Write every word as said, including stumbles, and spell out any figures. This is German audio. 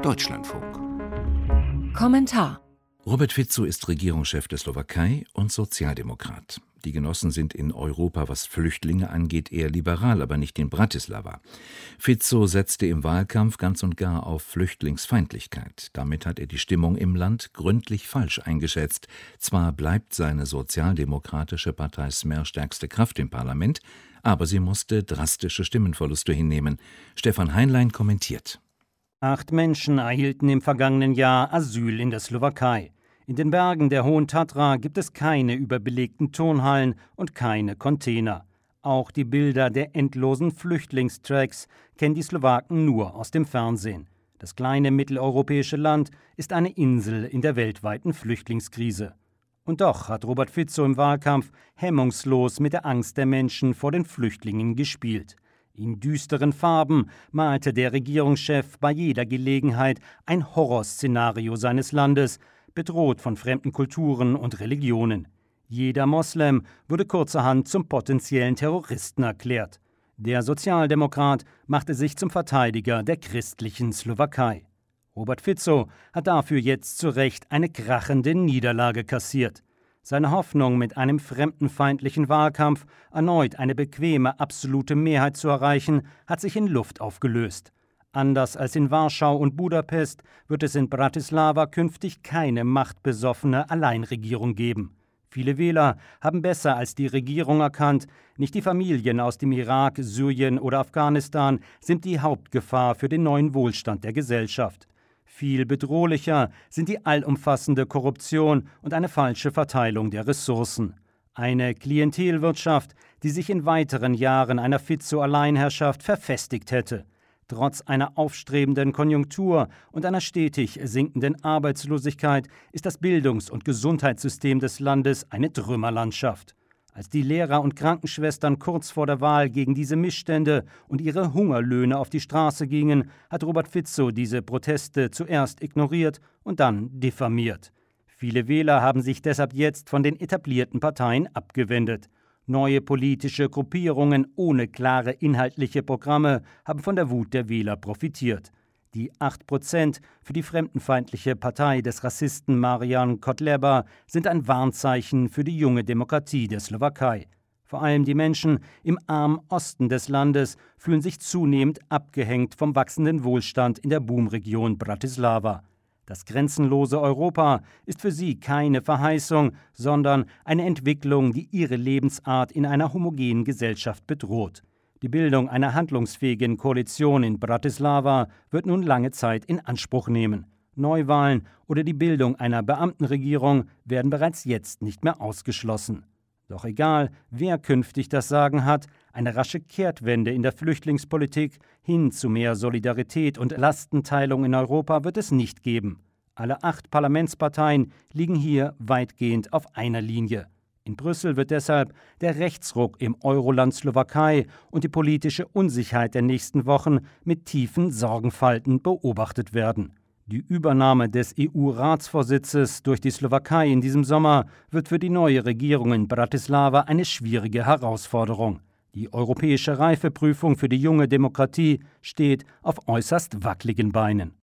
Deutschlandfunk. Kommentar: Robert Fico ist Regierungschef der Slowakei und Sozialdemokrat. Die Genossen sind in Europa, was Flüchtlinge angeht, eher liberal, aber nicht in Bratislava. Fico setzte im Wahlkampf ganz und gar auf Flüchtlingsfeindlichkeit. Damit hat er die Stimmung im Land gründlich falsch eingeschätzt. Zwar bleibt seine sozialdemokratische Partei Smer stärkste Kraft im Parlament, aber sie musste drastische Stimmenverluste hinnehmen. Stefan Heinlein kommentiert. Acht Menschen erhielten im vergangenen Jahr Asyl in der Slowakei. In den Bergen der Hohen Tatra gibt es keine überbelegten Turnhallen und keine Container. Auch die Bilder der endlosen Flüchtlingstracks kennen die Slowaken nur aus dem Fernsehen. Das kleine mitteleuropäische Land ist eine Insel in der weltweiten Flüchtlingskrise. Und doch hat Robert Fico im Wahlkampf hemmungslos mit der Angst der Menschen vor den Flüchtlingen gespielt. In düsteren Farben malte der Regierungschef bei jeder Gelegenheit ein Horrorszenario seines Landes, bedroht von fremden Kulturen und Religionen. Jeder Moslem wurde kurzerhand zum potenziellen Terroristen erklärt. Der Sozialdemokrat machte sich zum Verteidiger der christlichen Slowakei. Robert Fico hat dafür jetzt zu Recht eine krachende Niederlage kassiert. Seine Hoffnung, mit einem fremdenfeindlichen Wahlkampf erneut eine bequeme, absolute Mehrheit zu erreichen, hat sich in Luft aufgelöst. Anders als in Warschau und Budapest wird es in Bratislava künftig keine machtbesoffene Alleinregierung geben. Viele Wähler haben besser als die Regierung erkannt, nicht die Familien aus dem Irak, Syrien oder Afghanistan sind die Hauptgefahr für den neuen Wohlstand der Gesellschaft. Viel bedrohlicher sind die allumfassende Korruption und eine falsche Verteilung der Ressourcen. Eine Klientelwirtschaft, die sich in weiteren Jahren einer Fico-Alleinherrschaft verfestigt hätte. Trotz einer aufstrebenden Konjunktur und einer stetig sinkenden Arbeitslosigkeit ist das Bildungs- und Gesundheitssystem des Landes eine Trümmerlandschaft. Als die Lehrer und Krankenschwestern kurz vor der Wahl gegen diese Missstände und ihre Hungerlöhne auf die Straße gingen, hat Robert Fico diese Proteste zuerst ignoriert und dann diffamiert. Viele Wähler haben sich deshalb jetzt von den etablierten Parteien abgewendet. Neue politische Gruppierungen ohne klare inhaltliche Programme haben von der Wut der Wähler profitiert. Die acht Prozent für die fremdenfeindliche Partei des Rassisten Marian Kotleba sind ein Warnzeichen für die junge Demokratie der Slowakei. Vor allem die Menschen im armen Osten des Landes fühlen sich zunehmend abgehängt vom wachsenden Wohlstand in der Boomregion Bratislava. Das grenzenlose Europa ist für sie keine Verheißung, sondern eine Entwicklung, die ihre Lebensart in einer homogenen Gesellschaft bedroht. Die Bildung einer handlungsfähigen Koalition in Bratislava wird nun lange Zeit in Anspruch nehmen. Neuwahlen oder die Bildung einer Beamtenregierung werden bereits jetzt nicht mehr ausgeschlossen. Doch egal, wer künftig das Sagen hat, eine rasche Kehrtwende in der Flüchtlingspolitik hin zu mehr Solidarität und Lastenteilung in Europa wird es nicht geben. Alle acht Parlamentsparteien liegen hier weitgehend auf einer Linie. In Brüssel wird deshalb der Rechtsruck im Euroland Slowakei und die politische Unsicherheit der nächsten Wochen mit tiefen Sorgenfalten beobachtet werden. Die Übernahme des E U-Ratsvorsitzes durch die Slowakei in diesem Sommer wird für die neue Regierung in Bratislava eine schwierige Herausforderung. Die europäische Reifeprüfung für die junge Demokratie steht auf äußerst wackeligen Beinen.